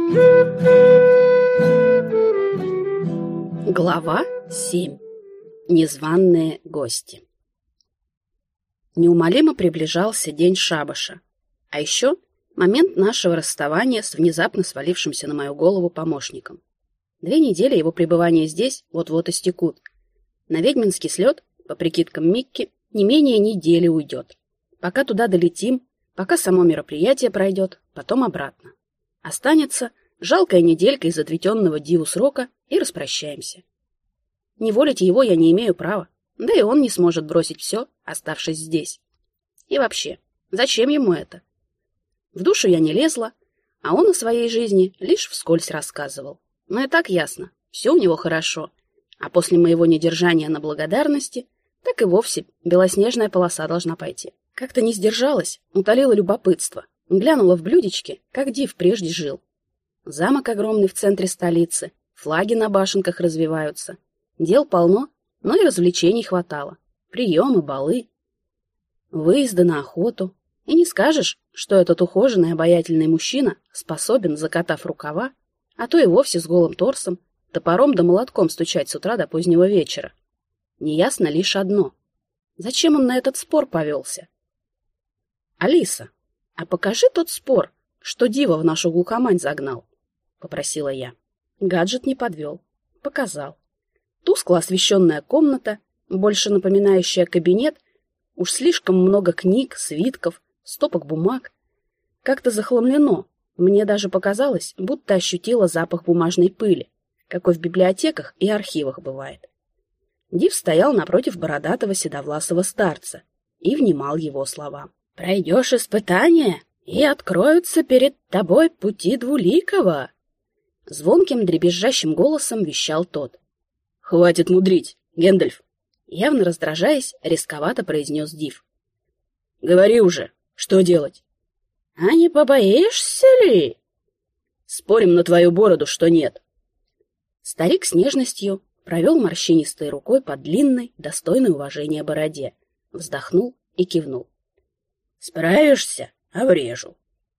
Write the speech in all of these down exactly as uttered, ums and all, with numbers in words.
Глава семь. Незваные гости. Неумолимо приближался день шабаша, а еще момент нашего расставания с внезапно свалившимся на мою голову помощником. Две недели его пребывания здесь вот-вот истекут. На ведьминский слет, по прикидкам Микки, не менее недели уйдет. Пока туда долетим, пока само мероприятие пройдет, потом обратно. Останется жалкая неделька из отведенного Диву срока и распрощаемся. Неволить его я не имею права, да и он не сможет бросить все, оставшись здесь. И вообще, зачем ему это? В душу я не лезла, а он о своей жизни лишь вскользь рассказывал. Но и так ясно, все у него хорошо, а после моего недержания на благодарности, так и вовсе белоснежная полоса должна пойти. Как-то не сдержалась, утолила любопытство, глянула в блюдечке, как Див прежде жил. Замок огромный в центре столицы, флаги на башенках развиваются. Дел полно, но и развлечений хватало. Приемы, балы, выезды на охоту. И не скажешь, что этот ухоженный, обаятельный мужчина способен, закатав рукава, а то и вовсе с голым торсом, топором да молотком стучать с утра до позднего вечера. Неясно лишь одно. Зачем он на этот спор повелся? «Алиса, а покажи тот спор, что Дива в нашу глухомань загнал», — попросила я. Гаджет не подвел. Показал. Тускло освещенная комната, больше напоминающая кабинет, уж слишком много книг, свитков, стопок бумаг. Как-то захламлено. Мне даже показалось, будто ощутила запах бумажной пыли, какой в библиотеках и архивах бывает. Див стоял напротив бородатого седовласого старца и внимал его словам. «Пройдешь испытание, и откроются перед тобой пути двуликого!» Звонким дребезжащим голосом вещал тот. «Хватит мудрить, Гэндальф!» Явно раздражаясь, рисковато произнес Див. «Говори уже, что делать?» «А не побоишься ли?» «Спорим на твою бороду, что нет». Старик с нежностью провел морщинистой рукой по длинной, достойной уважения бороде, вздохнул и кивнул. «Справишься, обрежу».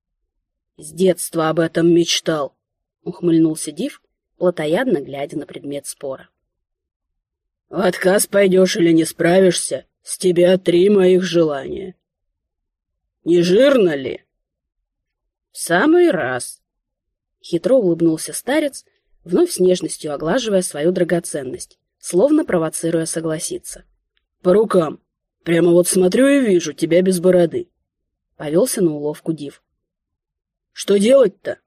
«С детства об этом мечтал», — ухмыльнулся Див, плотоядно глядя на предмет спора. «В отказ пойдешь или не справишься, с тебя три моих желания. Не жирно ли?» «В самый раз», — хитро улыбнулся старец, вновь с нежностью оглаживая свою драгоценность, словно провоцируя согласиться. «По рукам. Прямо вот смотрю и вижу тебя без бороды», — повелся на уловку Див. «Что делать-то?»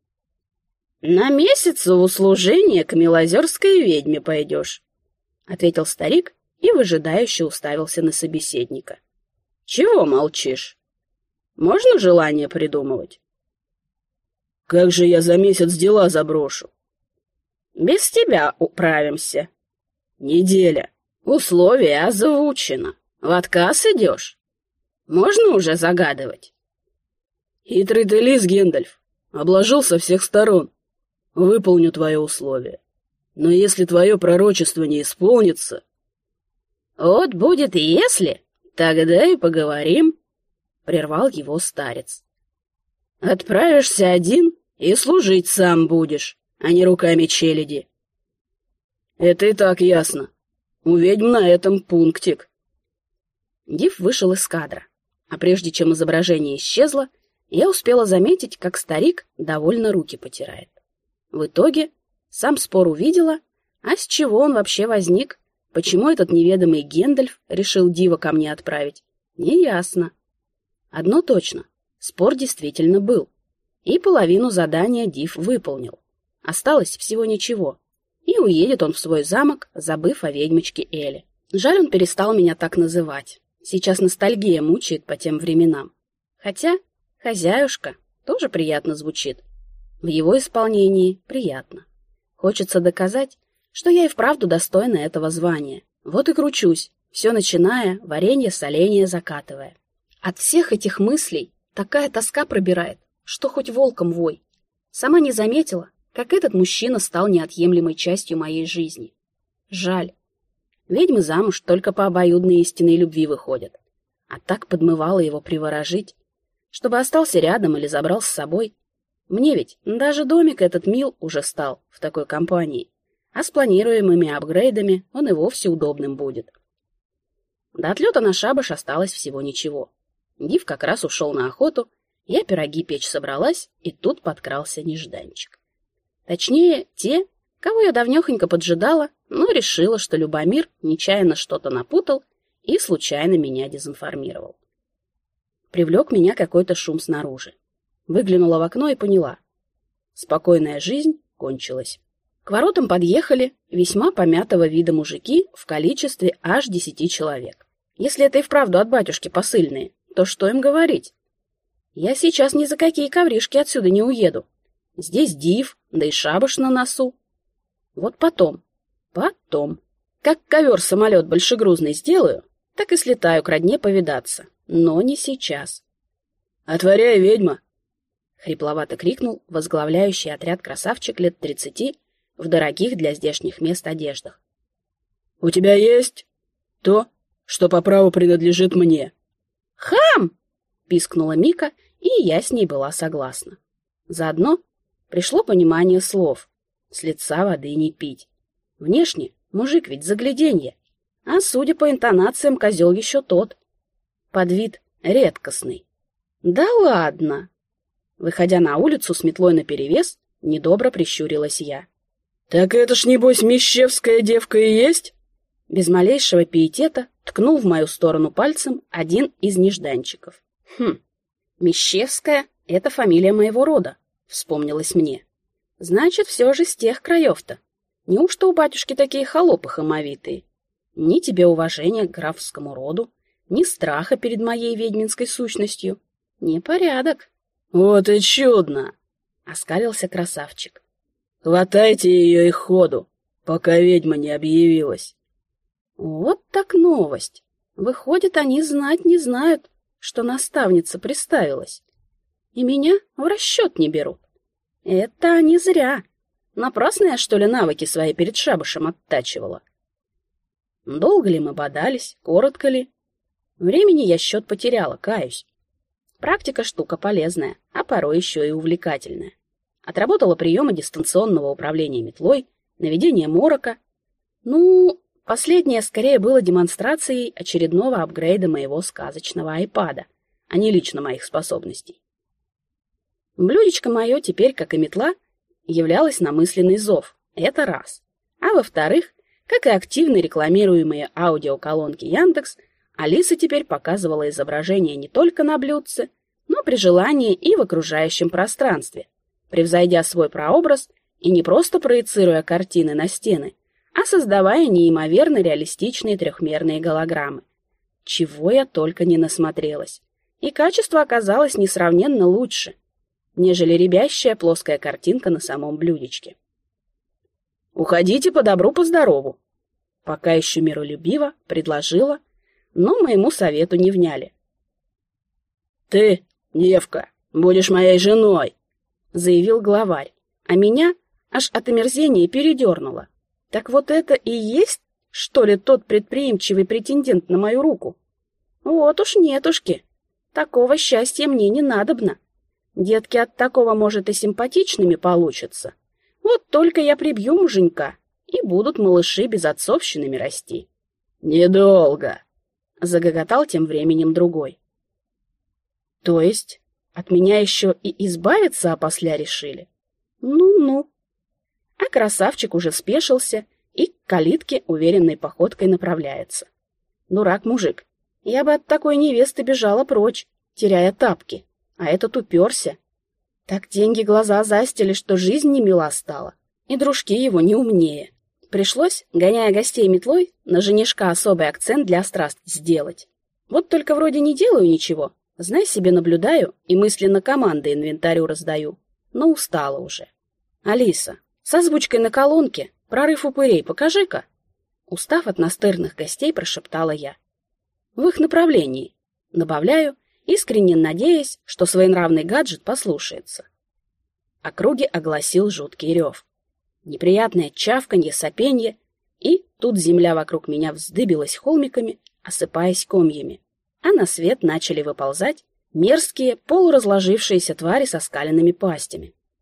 «На месяц в услужение к Милозерской ведьме пойдешь», — ответил старик и выжидающе уставился на собеседника. «Чего молчишь? Можно желание придумывать?» «Как же я за месяц дела заброшу?» «Без тебя управимся. Неделя. Условие озвучено. В отказ идешь? Можно уже загадывать?» «Хитрый ты лис, Гэндальф. Обложил со всех сторон. Выполню твое условие. Но если твое пророчество не исполнится...» «Вот будет если, тогда и поговорим», — прервал его старец. «Отправишься один и служить сам будешь, а не руками челяди». «Это и так ясно. У ведьм на этом пунктик». Див вышел из кадра, а прежде чем изображение исчезло, я успела заметить, как старик довольно руки потирает. В итоге сам спор увидела, а с чего он вообще возник, почему этот неведомый Гэндальф решил Дива ко мне отправить, неясно. Одно точно, спор действительно был, и половину задания Див выполнил. Осталось всего ничего, и уедет он в свой замок, забыв о ведьмочке Эле. Жаль, он перестал меня так называть. Сейчас ностальгия мучает по тем временам. Хотя хозяюшка тоже приятно звучит. В его исполнении приятно. Хочется доказать, что я и вправду достойна этого звания. Вот и кручусь, все начиная, варенье-соленье закатывая. От всех этих мыслей такая тоска пробирает, что хоть волком вой. Сама не заметила, как этот мужчина стал неотъемлемой частью моей жизни. Жаль. Ведьмы замуж только по обоюдной истинной любви выходят. А так подмывало его приворожить, чтобы остался рядом или забрал с собой. Мне ведь даже домик этот мил уже стал в такой компании, а с планируемыми апгрейдами он и вовсе удобным будет. До отлета на шабаш осталось всего ничего. Див как раз ушел на охоту, я пироги печь собралась, и тут подкрался нежданчик. Точнее, те, кого я давнёхонько поджидала, но решила, что Любомир нечаянно что-то напутал и случайно меня дезинформировал. Привлек меня какой-то шум снаружи. Выглянула в окно и поняла. Спокойная жизнь кончилась. К воротам подъехали весьма помятого вида мужики в количестве аж десяти человек. Если это и вправду от батюшки посыльные, то что им говорить? Я сейчас ни за какие ковришки отсюда не уеду. Здесь див, да и шабаш на носу. Вот потом, потом, как ковер-самолет большегрузный сделаю, так и слетаю к родне повидаться. Но не сейчас. «Отворяй, ведьма!» — хрипловато крикнул возглавляющий отряд красавчик лет тридцати в дорогих для здешних мест одеждах. «У тебя есть то, что по праву принадлежит мне». «Хам!» — пискнула Мика, и я с ней была согласна. Заодно пришло понимание слов. С лица воды не пить. Внешне мужик ведь загляденье, а судя по интонациям, козел еще тот. Под вид редкостный. Да ладно! Выходя на улицу с метлой наперевес, недобро прищурилась я. «Так это ж, небось, Мещевская девка и есть?» Без малейшего пиетета ткнул в мою сторону пальцем один из нежданчиков. «Хм, Мещевская — это фамилия моего рода», — вспомнилось мне. «Значит, все же с тех краев-то. Неужто у батюшки такие холопы хамовитые? Ни тебе уважения к графскому роду, ни страха перед моей ведьминской сущностью. Непорядок». «Вот и чудно!» — оскалился красавчик. «Хватайте ее и ходу, пока ведьма не объявилась». Вот так новость. Выходит, они знать не знают, что наставница приставилась. И меня в расчет не берут. Это они зря. Напрасно я, что ли, навыки свои перед шабашем оттачивала. Долго ли мы бодались, коротко ли? Времени я счет потеряла, каюсь. Практика штука полезная, а порой еще и увлекательная. Отработала приемы дистанционного управления метлой, наведение морока. Ну, последнее скорее было демонстрацией очередного апгрейда моего сказочного айпада, а не лично моих способностей. Блюдечко мое теперь, как и метла, являлось на мысленный зов. Это раз. А во-вторых, как и активно рекламируемые аудиоколонки Яндекс, Алиса теперь показывала изображение не только на блюдце, но при желании и в окружающем пространстве, превзойдя свой прообраз и не просто проецируя картины на стены, а создавая неимоверно реалистичные трехмерные голограммы. Чего я только не насмотрелась. И качество оказалось несравненно лучше, нежели рябящая плоская картинка на самом блюдечке. «Уходите по добру, по здорову», пока еще миролюбиво предложила, но моему совету не вняли. «Ты, девка, будешь моей женой», — заявил главарь, а меня аж от омерзения передернуло. Так вот это и есть, что ли, тот предприимчивый претендент на мою руку? Вот уж нетушки, такого счастья мне не надобно. Детки от такого, может, и симпатичными получатся. Вот только я прибью муженька, и будут малыши безотцовщинами расти. «Недолго», — загоготал тем временем другой. «То есть от меня еще и избавиться опосля решили? Ну-ну». А красавчик уже спешился и к калитке уверенной походкой направляется. Дурак мужик, я бы от такой невесты бежала прочь, теряя тапки, а этот уперся. Так деньги глаза застили, что жизнь не мила стала, и дружки его не умнее. Пришлось, гоняя гостей метлой, на женишка особый акцент для страст сделать. Вот только вроде не делаю ничего, знай себе наблюдаю и мысленно команды инвентарю раздаю, но устала уже. «Алиса, с озвучкой на колонке прорыв упырей покажи-ка!» Устав от настырных гостей, прошептала я. «В их направлении», добавляю, искренне надеясь, что своенравный гаджет послушается. Округи огласил жуткий рев. Неприятное чавканье, сопенье, и тут земля вокруг меня вздыбилась холмиками, осыпаясь комьями, а на свет начали выползать мерзкие, полуразложившиеся твари со скаленными пастями.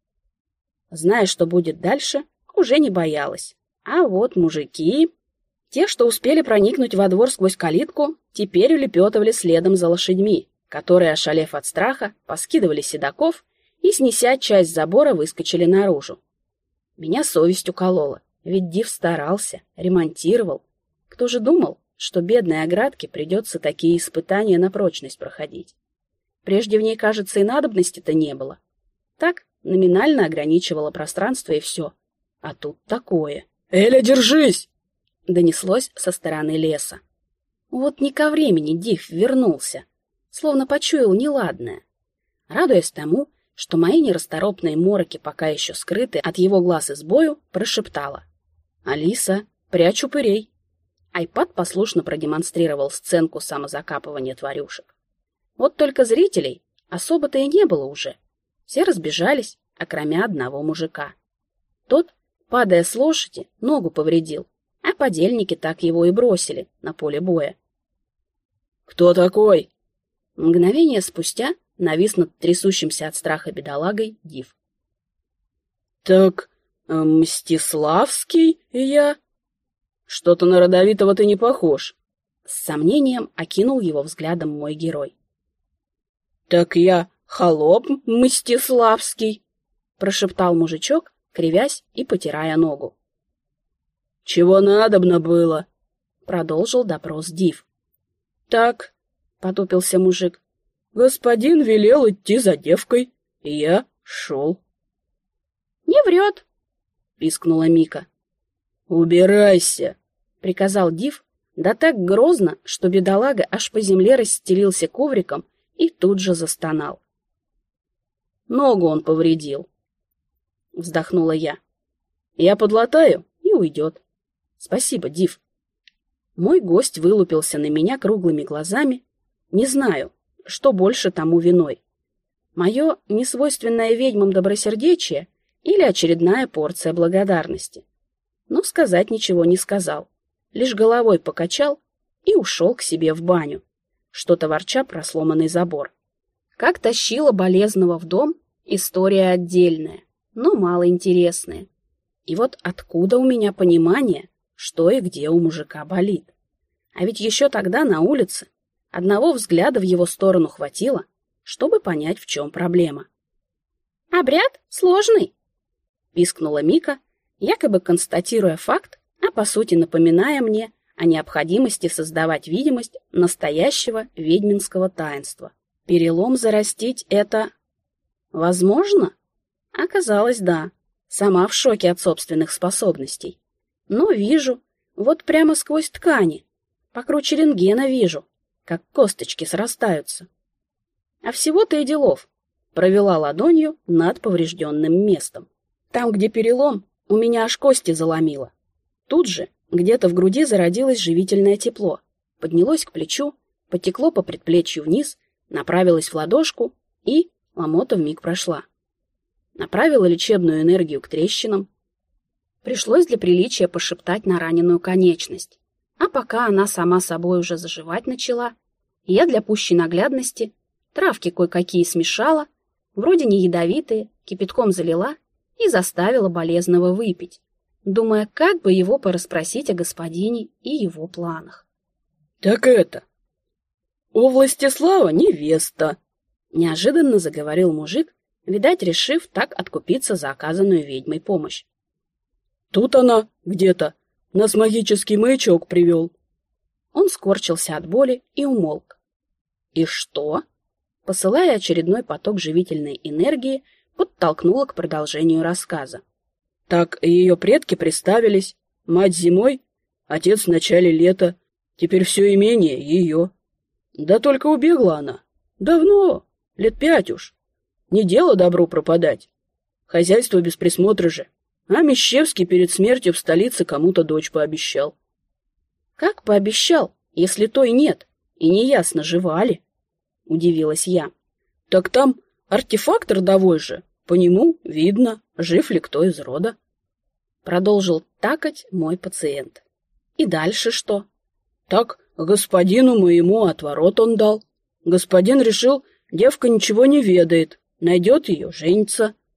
Зная, что будет дальше, уже не боялась. А вот мужики... Те, что успели проникнуть во двор сквозь калитку, теперь улепетывали следом за лошадьми, которые, ошалев от страха, поскидывали седаков и, снеся часть забора, выскочили наружу. Меня совесть уколола, ведь Див старался, ремонтировал. Кто же думал, что бедной оградке придется такие испытания на прочность проходить? Прежде в ней, кажется, и надобности-то не было. Так, номинально ограничивало пространство и все. А тут такое. «Эля, держись!» Донеслось со стороны леса. Вот не ко времени Див вернулся, словно почуял неладное. Радуясь тому, что мои нерасторопные мороки пока еще скрыты от его глаз и сбою, прошептала: «Алиса, прячь упырей!» Айпад послушно продемонстрировал сценку самозакапывания тварюшек. Вот только зрителей особо-то и не было уже. Все разбежались, окромя одного мужика. Тот, падая с лошади, ногу повредил, а подельники так его и бросили на поле боя. «Кто такой?» Мгновение спустя навис над трясущимся от страха бедолагой Див. «Так, э, Мстиславский я? Что-то на родовитого ты не похож». С сомнением окинул его взглядом мой герой. «Так я холоп Мстиславский», — прошептал мужичок, кривясь и потирая ногу. «Чего надобно было?» — продолжил допрос Див. «Так», — потупился мужик, — «господин велел идти за девкой, и я шел». «Не врет», — пискнула Мика. «Убирайся», — приказал Див, да так грозно, что бедолага аж по земле расстелился ковриком и тут же застонал. «Ногу он повредил», — вздохнула я. «Я подлатаю и уйдет. Спасибо, Див». Мой гость вылупился на меня круглыми глазами. Не знаю, что больше тому виной. Мое несвойственное ведьмам добросердечие или очередная порция благодарности. Но сказать ничего не сказал, лишь головой покачал и ушел к себе в баню, что-то ворча про сломанный забор. Как тащила болезного в дом, история отдельная, но малоинтересная. И вот откуда у меня понимание, что и где у мужика болит? А ведь еще тогда на улице одного взгляда в его сторону хватило, чтобы понять, в чем проблема. «Обряд сложный», — пискнула Мика, якобы констатируя факт, а по сути напоминая мне о необходимости создавать видимость настоящего ведьминского таинства. Перелом зарастить — это... возможно? Оказалось, да. Сама в шоке от собственных способностей. Но вижу, вот прямо сквозь ткани, покруче рентгена вижу, как косточки срастаются. А всего-то и делов. Провела ладонью над поврежденным местом. Там, где перелом, у меня аж кости заломило. Тут же где-то в груди зародилось живительное тепло, поднялось к плечу, потекло по предплечью вниз, направилось в ладошку и ломота вмиг прошла. Направила лечебную энергию к трещинам. Пришлось для приличия пошептать на раненую конечность. А пока она сама собой уже заживать начала, я для пущей наглядности травки кое-какие смешала, вроде не ядовитые, кипятком залила и заставила болезного выпить, думая, как бы его порасспросить о господине и его планах. «Так это... у Властислава невеста», — неожиданно заговорил мужик, видать, решив так откупиться за оказанную ведьмой помощь. «Тут она где-то. Нас магический маячок привел». Он скорчился от боли и умолк. «И что?» Посылая очередной поток живительной энергии, подтолкнула к продолжению рассказа. «Так ее предки приставились. Мать зимой, отец в начале лета. Теперь все имение ее. Да только убегла она. Давно, лет пять уж. Не дело добру пропадать. Хозяйство без присмотра же. А Мещевский перед смертью в столице кому-то дочь пообещал». «Как пообещал, если той нет, и неясно, жива ли?» — удивилась я. «Так там артефакт родовой же. По нему видно, жив ли кто из рода». Продолжил такать мой пациент. «И дальше что?» «Так господину моему отворот он дал. Господин решил, девка ничего не ведает, найдет ее, женится.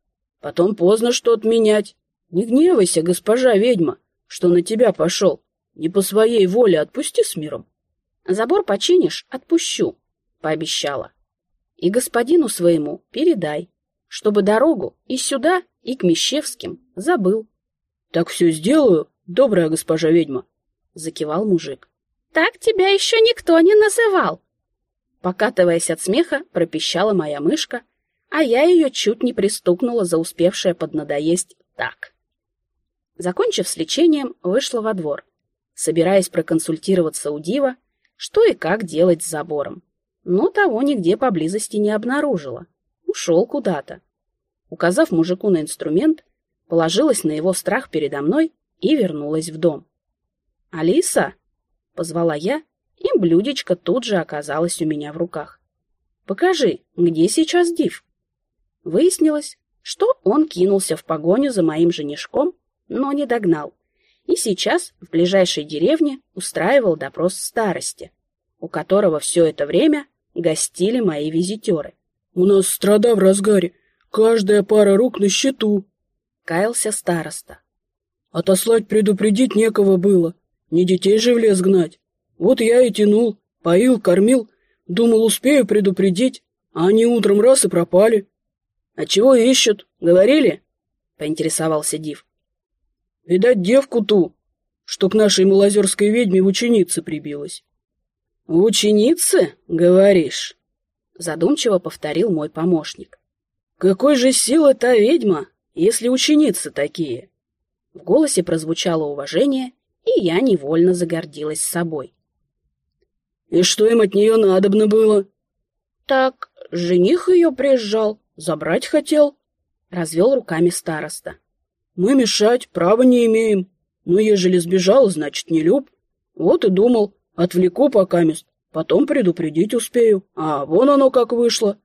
Потом поздно что-то менять. Не гневайся, госпожа ведьма, что на тебя пошел. Не по своей воле отпусти с миром. Забор починишь — отпущу, — пообещала. И господину своему передай, чтобы дорогу и сюда, и к Мещевским забыл. — Так все сделаю, добрая госпожа ведьма, — закивал мужик. — Так тебя еще никто не называл. Покатываясь от смеха, пропищала моя мышка, а я ее чуть не пристукнула за успевшее поднадоесть так. Закончив с лечением, вышла во двор, собираясь проконсультироваться у Дива, что и как делать с забором. Но того нигде поблизости не обнаружила. Ушел куда-то. Указав мужику на инструмент, положилась на его страх передо мной и вернулась в дом. «Алиса!» — позвала я, и блюдечко тут же оказалось у меня в руках. «Покажи, где сейчас Див?» Выяснилось, что он кинулся в погоню за моим женишком, но не догнал, и сейчас в ближайшей деревне устраивал допрос в старости, у которого все это время гостили мои визитеры. «У нас страда в разгаре, каждая пара рук на счету», — каялся староста. «Отослать предупредить некого было, не детей же в лес гнать. Вот я и тянул, поил, кормил, думал, успею предупредить, а они утром раз и пропали». «А чего ищут, говорили?» — поинтересовался Див. «Видать, девку ту, что к нашей малозерской ведьме в ученице прибилась». «В ученице, говоришь?» — задумчиво повторил мой помощник. «Какой же силы та ведьма, если ученицы такие?» В голосе прозвучало уважение, и я невольно загордилась собой. «И что им от нее надобно было?» «Так, жених ее приезжал, забрать хотел», — развел руками староста. «Мы мешать права не имеем, но ежели сбежал, значит, не люб. Вот и думал, отвлеку покамест, потом предупредить успею, а вон оно как вышло».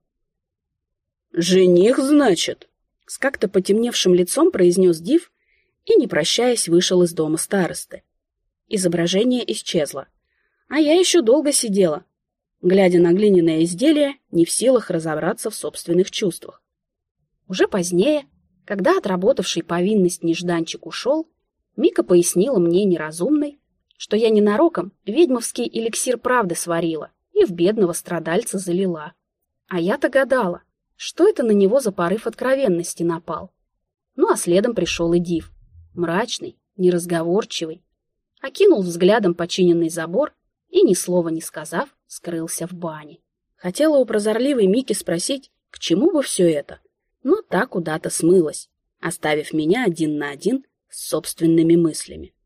«Жених, значит?» — с как-то потемневшим лицом произнес Див и, не прощаясь, вышел из дома старосты. Изображение исчезло, а я еще долго сидела, глядя на глиняное изделие, не в силах разобраться в собственных чувствах. Уже позднее, когда отработавший повинность нежданчик ушел, Мика пояснила мне неразумной, что я ненароком ведьмовский эликсир правды сварила и в бедного страдальца залила. А я-то гадала, что это на него за порыв откровенности напал. Ну а следом пришел и Див, мрачный, неразговорчивый, окинул взглядом починенный забор и, ни слова не сказав, скрылся в бане. Хотела у прозорливой Мики спросить, к чему бы все это, но та куда-то смылась, оставив меня один на один с собственными мыслями.